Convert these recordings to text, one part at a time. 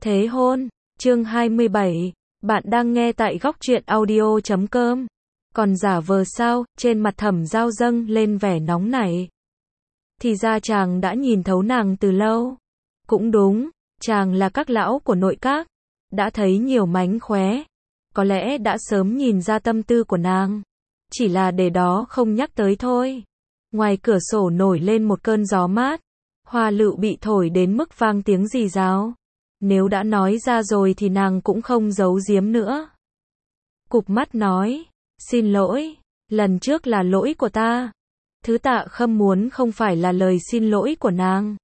Thế hôn, chương 27, bạn đang nghe tại góc truyện audio.com. Còn giả vờ sao, trên mặt Thẩm Giao dâng lên vẻ nóng nảy. Thì ra chàng đã nhìn thấu nàng từ lâu. Cũng đúng, chàng là các lão của nội các, đã thấy nhiều mánh khóe. Có lẽ đã sớm nhìn ra tâm tư của nàng. Chỉ là để đó không nhắc tới thôi. Ngoài cửa sổ nổi lên một cơn gió mát. Hoa lựu bị thổi đến mức vang tiếng rì rào. Nếu đã nói ra rồi thì nàng cũng không giấu giếm nữa. Cụp mắt nói, xin lỗi, lần trước là lỗi của ta. Thứ Tạ Khâm muốn không phải là lời xin lỗi của nàng.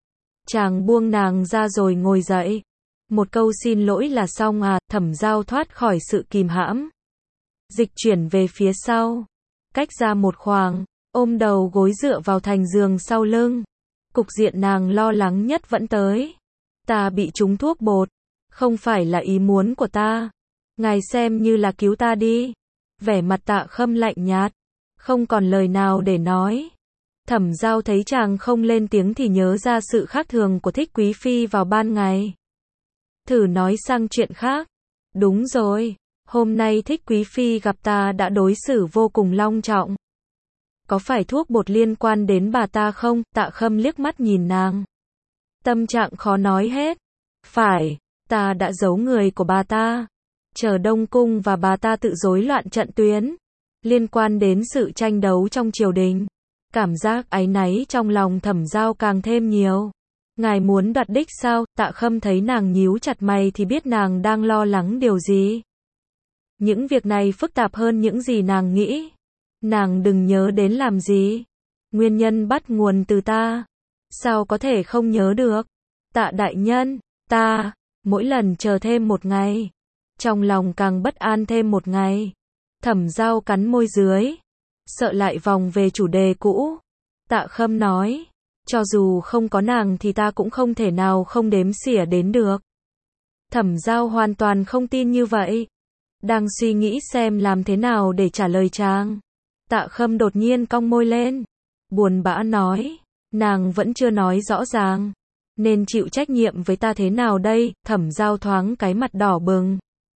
Chàng buông nàng ra rồi ngồi dậy. Một câu xin lỗi là xong à? Thẩm Giao thoát khỏi sự kìm hãm. Dịch chuyển về phía sau. Cách ra một khoảng, ôm đầu gối dựa vào thành giường sau lưng. Cục diện nàng lo lắng nhất vẫn tới. Ta bị trúng thuốc bột. Không phải là ý muốn của ta. Ngài xem như là cứu ta đi. Vẻ mặt Tạ Khâm lạnh nhạt. Không còn lời nào để nói. Thẩm Giao thấy chàng không lên tiếng thì nhớ ra sự khác thường của Thích Quý Phi vào ban ngày. Thử nói sang chuyện khác. Đúng rồi. Hôm nay Thích Quý Phi gặp ta đã đối xử vô cùng long trọng. Có phải thuốc bột liên quan đến bà ta không? Tạ Khâm liếc mắt nhìn nàng. Tâm trạng khó nói hết. Phải, ta đã giấu người của bà ta. Chờ Đông Cung và bà ta tự rối loạn trận tuyến. Liên quan đến sự tranh đấu trong triều đình. Cảm giác áy náy trong lòng Thẩm Giao càng thêm nhiều. Ngài muốn đoạt đích sao? Tạ Khâm thấy nàng nhíu chặt mày thì biết nàng đang lo lắng điều gì. Những việc này phức tạp hơn những gì nàng nghĩ. Nàng đừng nhớ đến làm gì. Nguyên nhân bắt nguồn từ ta. Sao có thể không nhớ được? Tạ đại nhân, ta, mỗi lần chờ thêm một ngày. Trong lòng càng bất an thêm một ngày. Thẩm Giao cắn môi dưới. Sợ lại vòng về chủ đề cũ. Tạ Khâm nói. Cho dù không có nàng thì ta cũng không thể nào không đếm xỉa đến được. Thẩm Giao hoàn toàn không tin như vậy. Đang suy nghĩ xem làm thế nào để trả lời chàng. Tạ Khâm đột nhiên cong môi lên. Buồn bã nói. Nàng vẫn chưa nói rõ ràng. Nên chịu trách nhiệm với ta thế nào đây? Thẩm Giao thoáng cái mặt đỏ bừng.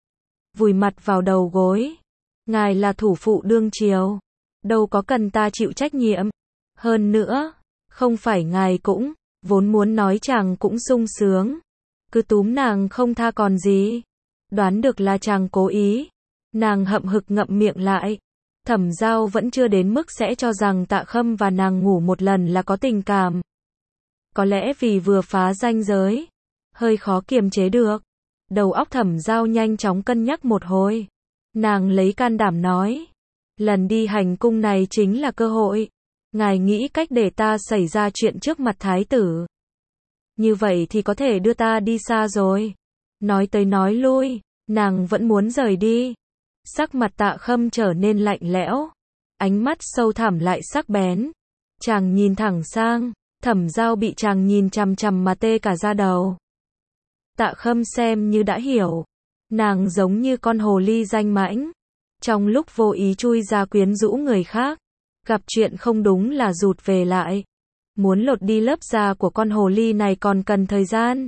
Vùi mặt vào đầu gối. Ngài là thủ phụ đương triều. Đâu có cần ta chịu trách nhiệm. Hơn nữa, không phải ngài cũng, vốn muốn nói chàng cũng sung sướng. Cứ túm nàng không tha còn gì. Đoán được là chàng cố ý. Nàng hậm hực ngậm miệng lại. Thẩm Giao vẫn chưa đến mức sẽ cho rằng Tạ Khâm và nàng ngủ một lần là có tình cảm. Có lẽ vì vừa phá ranh giới. Hơi khó kiềm chế được. Đầu óc Thẩm Giao nhanh chóng cân nhắc một hồi. Nàng lấy can đảm nói. Lần đi hành cung này chính là cơ hội. Ngài nghĩ cách để ta xảy ra chuyện trước mặt thái tử. Như vậy thì có thể đưa ta đi xa rồi. Nói tới nói lui, nàng vẫn muốn rời đi. Sắc mặt Tạ Khâm trở nên lạnh lẽo. Ánh mắt sâu thẳm lại sắc bén. Chàng nhìn thẳng sang. Thẩm Giao bị chàng nhìn chằm chằm mà tê cả da đầu. Tạ Khâm xem như đã hiểu. Nàng giống như con hồ ly danh mãnh. Trong lúc vô ý chui ra quyến rũ người khác. Gặp chuyện không đúng là rụt về lại. Muốn lột đi lớp da của con hồ ly này còn cần thời gian.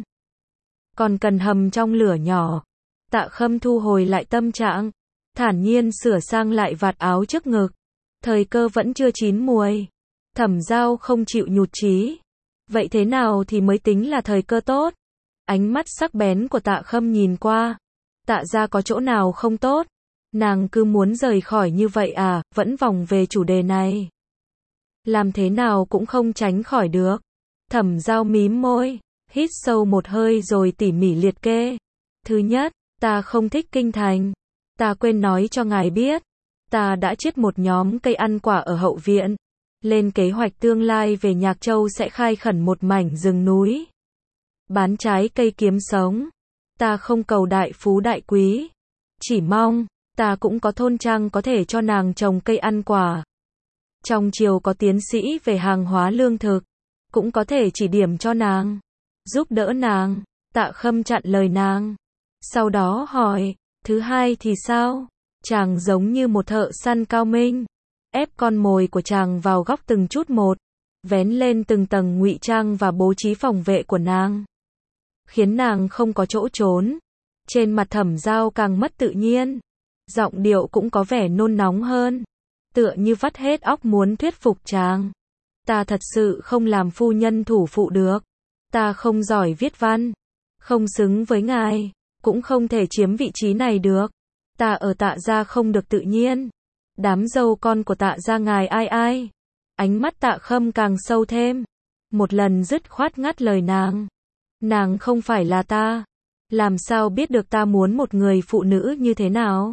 Còn cần hầm trong lửa nhỏ. Tạ Khâm thu hồi lại tâm trạng. Thản nhiên sửa sang lại vạt áo trước ngực. Thời cơ vẫn chưa chín muồi. Thẩm Giao không chịu nhụt chí. Vậy thế nào thì mới tính là thời cơ tốt? Ánh mắt sắc bén của Tạ Khâm nhìn qua. Tạ ra có chỗ nào không tốt? Nàng cứ muốn rời khỏi như vậy à? Vẫn vòng về chủ đề này. Làm thế nào cũng không tránh khỏi được. Thẩm Giao mím môi. Hít sâu một hơi rồi tỉ mỉ liệt kê. Thứ nhất, ta không thích kinh thành. Ta quên nói cho ngài biết. Ta đã chiết một nhóm cây ăn quả ở hậu viện. Lên kế hoạch tương lai về Nhạc Châu sẽ khai khẩn một mảnh rừng núi. Bán trái cây kiếm sống. Ta không cầu đại phú đại quý. Chỉ mong, ta cũng có thôn trang có thể cho nàng trồng cây ăn quả. Trong triều có tiến sĩ về hàng hóa lương thực. Cũng có thể chỉ điểm cho nàng. Giúp đỡ nàng. Tạ Khâm chặn lời nàng. Sau đó hỏi, thứ hai thì sao? Chàng giống như một thợ săn cao minh. Ép con mồi của chàng vào góc từng chút một. Vén lên từng tầng ngụy trang và bố trí phòng vệ của nàng. khiến nàng không có chỗ trốn. Trên mặt Thẩm Giao càng mất tự nhiên, giọng điệu cũng có vẻ nôn nóng hơn, tựa như vắt hết óc muốn thuyết phục chàng. Ta thật sự không làm phu nhân thủ phụ được. Ta không giỏi viết văn, không xứng với ngài, cũng không thể chiếm vị trí này được. Ta ở Tạ gia không được tự nhiên. Đám dâu con của Tạ gia ngài ai ai? Ánh mắt Tạ Khâm càng sâu thêm, một lần dứt khoát ngắt lời nàng. Nàng không phải là ta, làm sao biết được ta muốn một người phụ nữ như thế nào?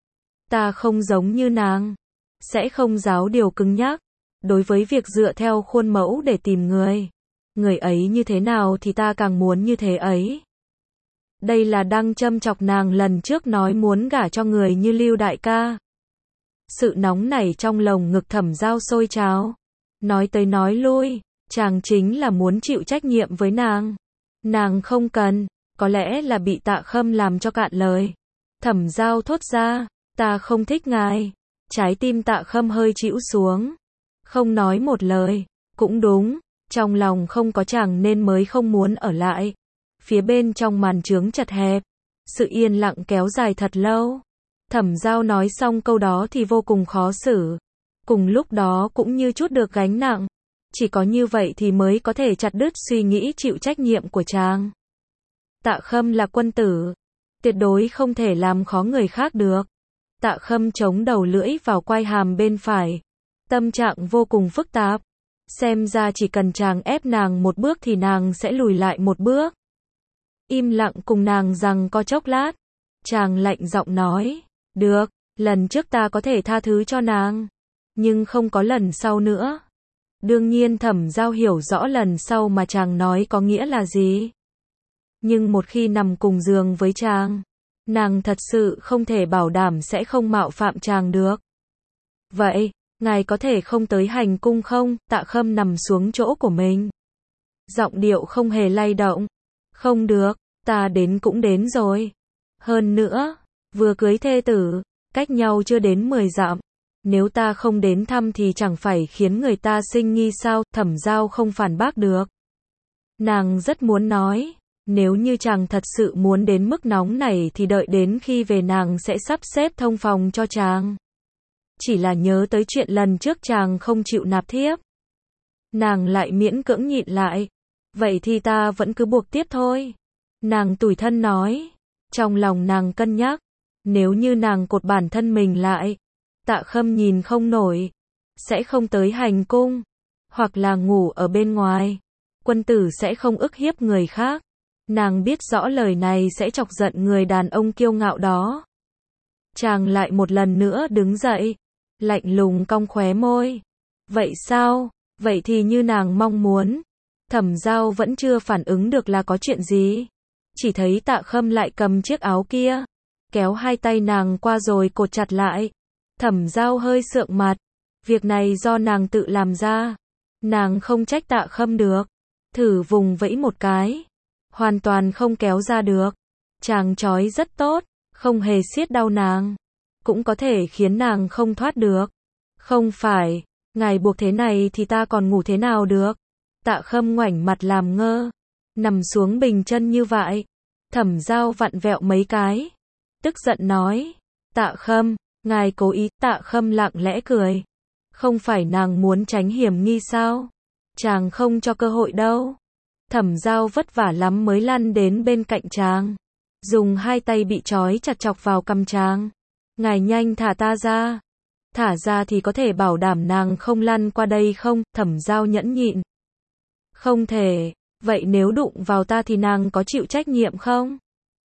Ta không giống như nàng, sẽ không giáo điều cứng nhắc. Đối với việc dựa theo khuôn mẫu để tìm người ấy như thế nào thì ta càng muốn như thế ấy. Đây là đang châm chọc nàng lần trước nói muốn gả cho người như Lưu đại ca. Sự nóng nảy trong lồng ngực Thẩm Giao sôi trào. Nói tới nói lui, chàng chính là muốn chịu trách nhiệm với nàng. Nàng không cần, có lẽ là bị Tạ Khâm làm cho cạn lời. Thẩm Giao thốt ra, ta không thích ngài. Trái tim Tạ Khâm hơi chĩu xuống, không nói một lời. Cũng đúng, trong lòng không có chàng nên mới không muốn ở lại. Phía bên trong màn trướng chật hẹp, sự yên lặng kéo dài thật lâu. Thẩm Giao nói xong câu đó thì vô cùng khó xử, cùng lúc đó cũng như chút được gánh nặng. Chỉ có như vậy thì mới có thể chặt đứt suy nghĩ chịu trách nhiệm của chàng. Tạ Khâm là quân tử, tuyệt đối không thể làm khó người khác được. Tạ Khâm chống đầu lưỡi vào quai hàm bên phải, tâm trạng vô cùng phức tạp. Xem ra chỉ cần chàng ép nàng một bước thì nàng sẽ lùi lại một bước. Im lặng cùng nàng giằng co chốc lát, chàng lạnh giọng nói, được, lần trước ta có thể tha thứ cho nàng, nhưng không có lần sau nữa. Đương nhiên Thẩm Giao hiểu rõ lần sau mà chàng nói có nghĩa là gì. Nhưng một khi nằm cùng giường với chàng, nàng thật sự không thể bảo đảm sẽ không mạo phạm chàng được. Vậy, ngài có thể không tới hành cung không? Tạ Khâm nằm xuống chỗ của mình, giọng điệu không hề lay động. Không được, ta đến cũng đến rồi. Hơn nữa, vừa cưới thê tử, cách nhau chưa đến 10 dặm. Nếu ta không đến thăm thì chẳng phải khiến người ta sinh nghi sao? Thẩm Giao không phản bác được. Nàng rất muốn nói, nếu như chàng thật sự muốn đến mức nóng này thì đợi đến khi về nàng sẽ sắp xếp thông phòng cho chàng. Chỉ là nhớ tới chuyện lần trước chàng không chịu nạp thiếp, nàng lại miễn cưỡng nhịn lại. Vậy thì ta vẫn cứ buộc tiếp thôi. Nàng tủi thân nói. Trong lòng nàng cân nhắc, nếu như nàng cột bản thân mình lại, Tạ Khâm nhìn không nổi, sẽ không tới hành cung, hoặc là ngủ ở bên ngoài. Quân tử sẽ không ức hiếp người khác. Nàng biết rõ lời này sẽ chọc giận người đàn ông kiêu ngạo đó. Chàng lại một lần nữa đứng dậy, lạnh lùng cong khóe môi. Vậy sao? Vậy thì như nàng mong muốn. Thẩm Giao vẫn chưa phản ứng được là có chuyện gì. Chỉ thấy Tạ Khâm lại cầm chiếc áo kia, kéo hai tay nàng qua rồi cột chặt lại. Thẩm Giao hơi sượng mặt. Việc này do nàng tự làm ra. Nàng không trách Tạ Khâm được. Thử vùng vẫy một cái, hoàn toàn không kéo ra được. Chàng trói rất tốt, không hề siết đau nàng, cũng có thể khiến nàng không thoát được. Không phải, ngài buộc thế này thì ta còn ngủ thế nào được? Tạ Khâm ngoảnh mặt làm ngơ, nằm xuống bình chân như vậy. Thẩm Giao vặn vẹo mấy cái, tức giận nói, Tạ Khâm, ngài cố ý. Tạ Khâm lặng lẽ cười. Không phải nàng muốn tránh hiểm nghi sao? Chàng không cho cơ hội đâu. Thẩm Giao vất vả lắm mới lăn đến bên cạnh chàng, dùng hai tay bị trói chặt chọc vào cằm chàng. Ngài nhanh thả ta ra. Thả ra thì có thể bảo đảm nàng không lăn qua đây không? Thẩm Giao nhẫn nhịn. Không thể. Vậy nếu đụng vào ta thì nàng có chịu trách nhiệm không?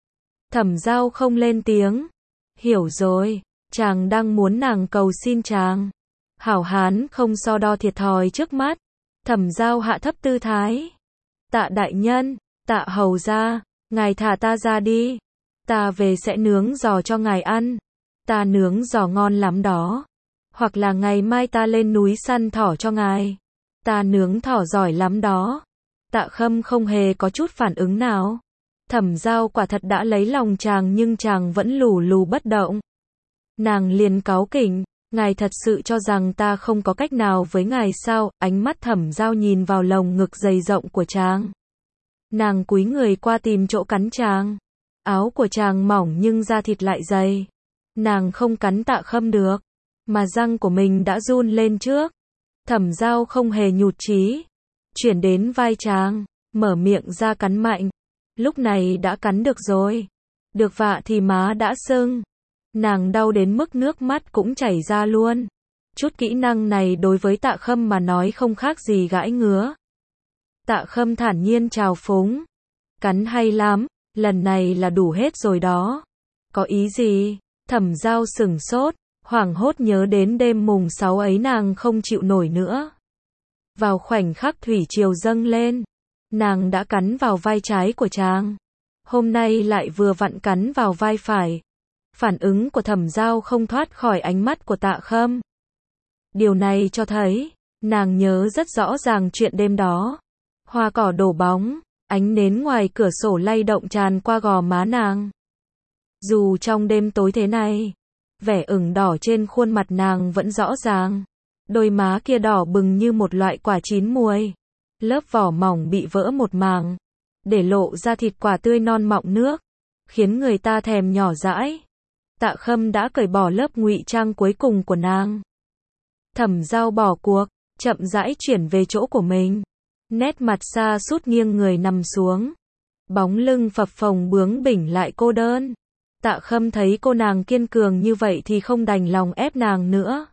Thẩm Giao không lên tiếng. Hiểu rồi, chàng đang muốn nàng cầu xin chàng. Hảo hán không so đo thiệt thòi trước mắt. Thẩm Giao hạ thấp tư thái. Tạ đại nhân, Tạ hầu gia, ngài thả ta ra đi. Ta về sẽ nướng giò cho ngài ăn. Ta nướng giò ngon lắm đó. Hoặc là ngày mai ta lên núi săn thỏ cho ngài. Ta nướng thỏ giỏi lắm đó. Tạ Khâm không hề có chút phản ứng nào. Thẩm Giao quả thật đã lấy lòng chàng nhưng chàng vẫn lù lù bất động. Nàng liền cáu kỉnh. Ngài thật sự cho rằng ta không có cách nào với ngài sao? Ánh mắt Thẩm Giao nhìn vào lồng ngực dày rộng của chàng. Nàng cúi người qua tìm chỗ cắn chàng. Áo của chàng mỏng nhưng da thịt lại dày. Nàng không cắn Tạ Khâm được, mà răng của mình đã run lên trước. Thẩm Giao không hề nhụt chí, chuyển đến vai chàng, mở miệng ra cắn mạnh. Lúc này đã cắn được rồi. Được vạ thì má đã sưng. Nàng đau đến mức nước mắt cũng chảy ra luôn. Chút kỹ năng này đối với Tạ Khâm mà nói không khác gì gãi ngứa. Tạ Khâm thản nhiên chào phúng. Cắn hay lắm, lần này là đủ hết rồi đó. Có ý gì? Thẩm Giao sửng sốt, hoảng hốt nhớ đến đêm mùng 6 ấy nàng không chịu nổi nữa. Vào khoảnh khắc thủy triều dâng lên, nàng đã cắn vào vai trái của chàng. Hôm nay lại vừa vặn cắn vào vai phải. Phản ứng của Thẩm Giao không thoát khỏi ánh mắt của Tạ Khâm. Điều này cho thấy, nàng nhớ rất rõ ràng chuyện đêm đó. Hoa cỏ đổ bóng, ánh nến ngoài cửa sổ lay động tràn qua gò má nàng. Dù trong đêm tối thế này, vẻ ửng đỏ trên khuôn mặt nàng vẫn rõ ràng. Đôi má kia đỏ bừng như một loại quả chín muồi. Lớp vỏ mỏng bị vỡ một mảng, để lộ ra thịt quả tươi non mọng nước, khiến người ta thèm nhỏ dãi. Tạ Khâm đã cởi bỏ lớp ngụy trang cuối cùng của nàng. Thẩm Giao bỏ cuộc, chậm rãi chuyển về chỗ của mình. Nét mặt xa sút nghiêng người nằm xuống. Bóng lưng phập phồng bướng bỉnh lại cô đơn. Tạ Khâm thấy cô nàng kiên cường như vậy thì không đành lòng ép nàng nữa.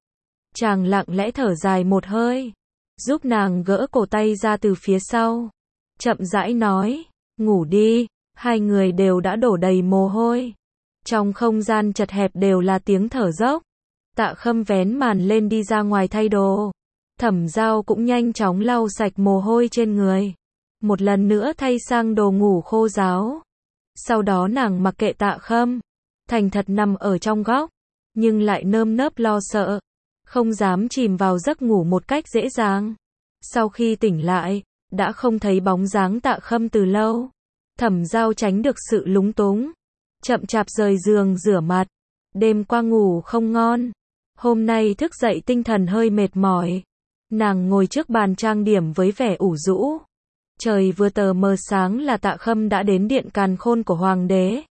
Chàng lặng lẽ thở dài một hơi, giúp nàng gỡ cổ tay ra từ phía sau. Chậm rãi nói, ngủ đi. Hai người đều đã đổ đầy mồ hôi. Trong không gian chật hẹp đều là tiếng thở dốc. Tạ Khâm vén màn lên đi ra ngoài thay đồ. Thẩm Giao cũng nhanh chóng lau sạch mồ hôi trên người. Một lần nữa thay sang đồ ngủ khô ráo. Sau đó nàng mặc kệ Tạ Khâm, thành thật nằm ở trong góc, nhưng lại nơm nớp lo sợ, không dám chìm vào giấc ngủ một cách dễ dàng. Sau khi tỉnh lại, đã không thấy bóng dáng Tạ Khâm từ lâu. Thẩm Giao tránh được sự lúng túng, chậm chạp rời giường rửa mặt. Đêm qua ngủ không ngon, hôm nay thức dậy tinh thần hơi mệt mỏi. Nàng ngồi trước bàn trang điểm với vẻ ủ rũ. Trời vừa tờ mờ sáng là Tạ Khâm đã đến điện càn khôn của hoàng đế,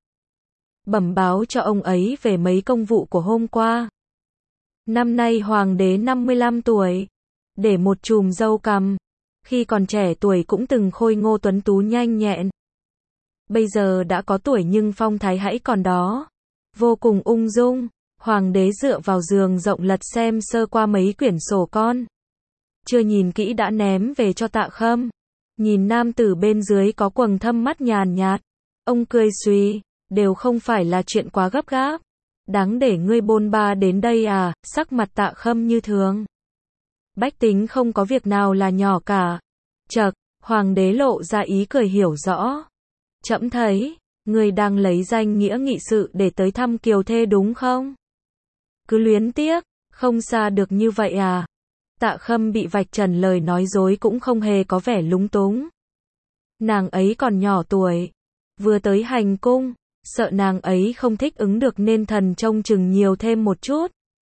bẩm báo cho ông ấy về mấy công vụ của hôm qua. Năm nay hoàng đế 55 tuổi, để một chùm râu cằm. Khi còn trẻ tuổi cũng từng khôi ngô tuấn tú nhanh nhẹn. Bây giờ đã có tuổi nhưng phong thái hãy còn đó. Vô cùng ung dung, hoàng đế dựa vào giường rộng lật xem sơ qua mấy quyển sổ con. Chưa nhìn kỹ đã ném về cho Tạ Khâm. Nhìn nam tử bên dưới có quầng thâm mắt nhàn nhạt. Ông cười suy, đều không phải là chuyện quá gấp gáp. Đáng để ngươi bôn ba đến đây à, sắc mặt Tạ Khâm như thường. Bách tính không có việc nào là nhỏ cả. Chậc, hoàng đế lộ ra ý cười hiểu rõ. Trẫm thấy, ngươi đang lấy danh nghĩa nghị sự để tới thăm kiều thê đúng không? Cứ luyến tiếc, không xa được như vậy à? Tạ Khâm bị vạch trần lời nói dối cũng không hề có vẻ lúng túng. Nàng ấy còn nhỏ tuổi, vừa tới hành cung, sợ nàng ấy không thích ứng được nên thần trông chừng nhiều thêm một chút.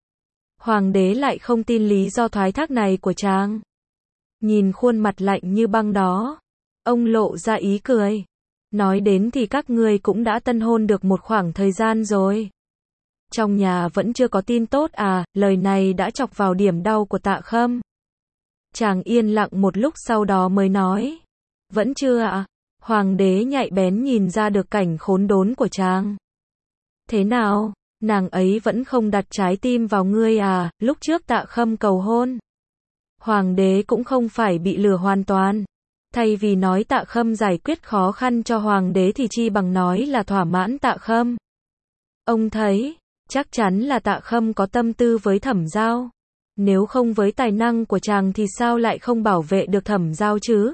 Hoàng đế lại không tin lý do thoái thác này của chàng. Nhìn khuôn mặt lạnh như băng đó, ông lộ ra ý cười. Nói đến thì các ngươi cũng đã tân hôn được một khoảng thời gian rồi. Trong nhà vẫn chưa có tin tốt à, lời này đã chọc vào điểm đau của Tạ Khâm. Chàng yên lặng một lúc sau đó mới nói. Vẫn chưa ạ. Hoàng đế nhạy bén nhìn ra được cảnh khốn đốn của chàng. Thế nào, nàng ấy vẫn không đặt trái tim vào ngươi à, lúc trước Tạ Khâm cầu hôn. Hoàng đế cũng không phải bị lừa hoàn toàn. Thay vì nói Tạ Khâm giải quyết khó khăn cho hoàng đế thì chi bằng nói là thỏa mãn Tạ Khâm. Ông thấy, chắc chắn là Tạ Khâm có tâm tư với Thẩm Giao. Nếu không với tài năng của chàng thì sao lại không bảo vệ được Thẩm Giao chứ?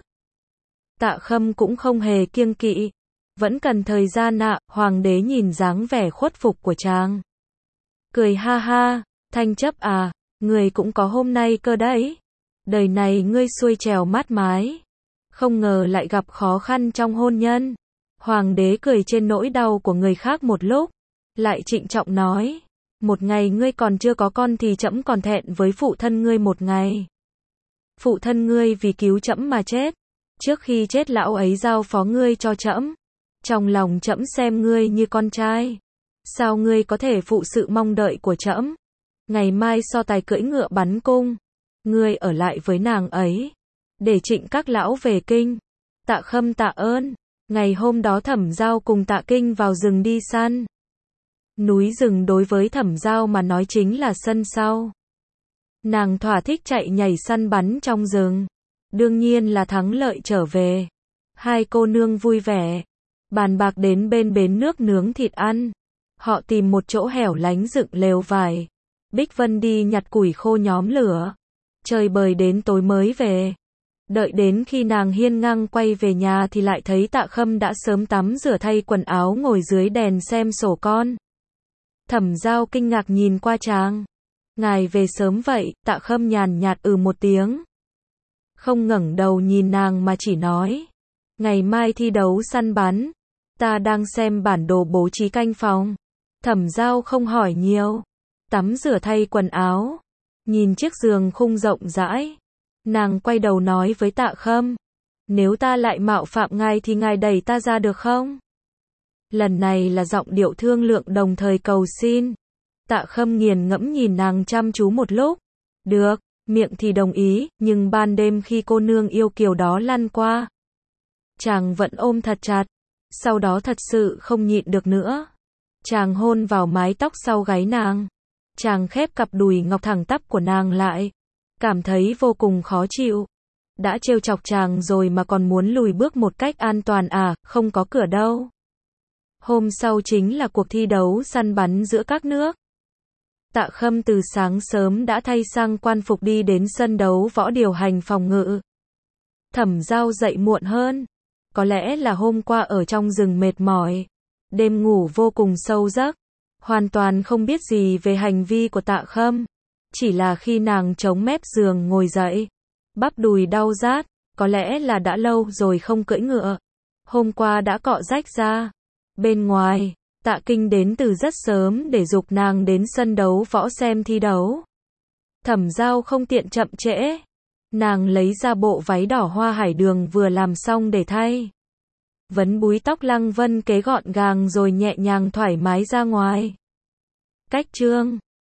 Tạ Khâm cũng không hề kiêng kỵ. Vẫn cần thời gian ạ, hoàng đế nhìn dáng vẻ khuất phục của chàng. Cười ha ha, Thanh Chấp à, người cũng có hôm nay cơ đấy. Đời này ngươi xuôi trèo mát mái. Không ngờ lại gặp khó khăn trong hôn nhân. Hoàng đế cười trên nỗi đau của người khác một lúc. Lại trịnh trọng nói. Một ngày ngươi còn chưa có con thì trẫm còn thẹn với phụ thân ngươi một ngày. Phụ thân ngươi vì cứu trẫm mà chết. Trước khi chết lão ấy giao phó ngươi cho trẫm. Trong lòng trẫm xem ngươi như con trai. Sao ngươi có thể phụ sự mong đợi của trẫm? Ngày mai so tài cưỡi ngựa bắn cung. Ngươi ở lại với nàng ấy. Để Trịnh các lão về kinh. Tạ Khâm tạ ơn. Ngày hôm đó Thẩm Giao cùng Tạ Kinh vào rừng đi săn. Núi rừng đối với Thẩm Giao mà nói chính là sân sau. Nàng thỏa thích chạy nhảy săn bắn trong rừng. Đương nhiên là thắng lợi trở về. Hai cô nương vui vẻ. Bàn bạc đến bên bến nước nướng thịt ăn. Họ tìm một chỗ hẻo lánh dựng lều vải. Bích Vân đi nhặt củi khô nhóm lửa. Trời bời đến tối mới về. Đợi đến khi nàng hiên ngang quay về nhà thì lại thấy Tạ Khâm đã sớm tắm rửa thay quần áo ngồi dưới đèn xem sổ con. Thẩm Giao kinh ngạc nhìn qua chàng. Ngài về sớm vậy? Tạ Khâm nhàn nhạt một tiếng. Không ngẩng đầu nhìn nàng mà chỉ nói. Ngày mai thi đấu săn bắn. Ta đang xem bản đồ bố trí canh phòng. Thẩm Giao không hỏi nhiều. Tắm rửa thay quần áo. Nhìn chiếc giường khung rộng rãi. Nàng quay đầu nói với Tạ Khâm. Nếu ta lại mạo phạm ngài thì ngài đẩy ta ra được không? Lần này là giọng điệu thương lượng đồng thời cầu xin. Tạ Khâm nghiền ngẫm nhìn nàng chăm chú một lúc. Được, miệng thì đồng ý, nhưng ban đêm khi cô nương yêu kiều đó lăn qua. Chàng vẫn ôm thật chặt. Sau đó thật sự không nhịn được nữa. Chàng hôn vào mái tóc sau gáy nàng. Chàng khép cặp đùi ngọc thẳng tắp của nàng lại. Cảm thấy vô cùng khó chịu. Đã trêu chọc chàng rồi mà còn muốn lùi bước một cách an toàn à, không có cửa đâu. Hôm sau chính là cuộc thi đấu săn bắn giữa các nước. Tạ Khâm từ sáng sớm đã thay sang quan phục đi đến sân đấu võ điều hành phòng ngự. Thẩm Giao dậy muộn hơn. Có lẽ là hôm qua ở trong rừng mệt mỏi. Đêm ngủ vô cùng sâu giấc. Hoàn toàn không biết gì về hành vi của Tạ Khâm. Chỉ là khi nàng chống mép giường ngồi dậy. Bắp đùi đau rát. Có lẽ là đã lâu rồi không cưỡi ngựa. Hôm qua đã cọ rách ra. Bên ngoài, Tạ Kinh đến từ rất sớm để giục nàng đến sân đấu võ xem thi đấu. Thẩm Giao không tiện chậm trễ. Nàng lấy ra bộ váy đỏ hoa hải đường vừa làm xong để thay. Vấn búi tóc lăng vân kế gọn gàng rồi nhẹ nhàng thoải mái ra ngoài. Cách chương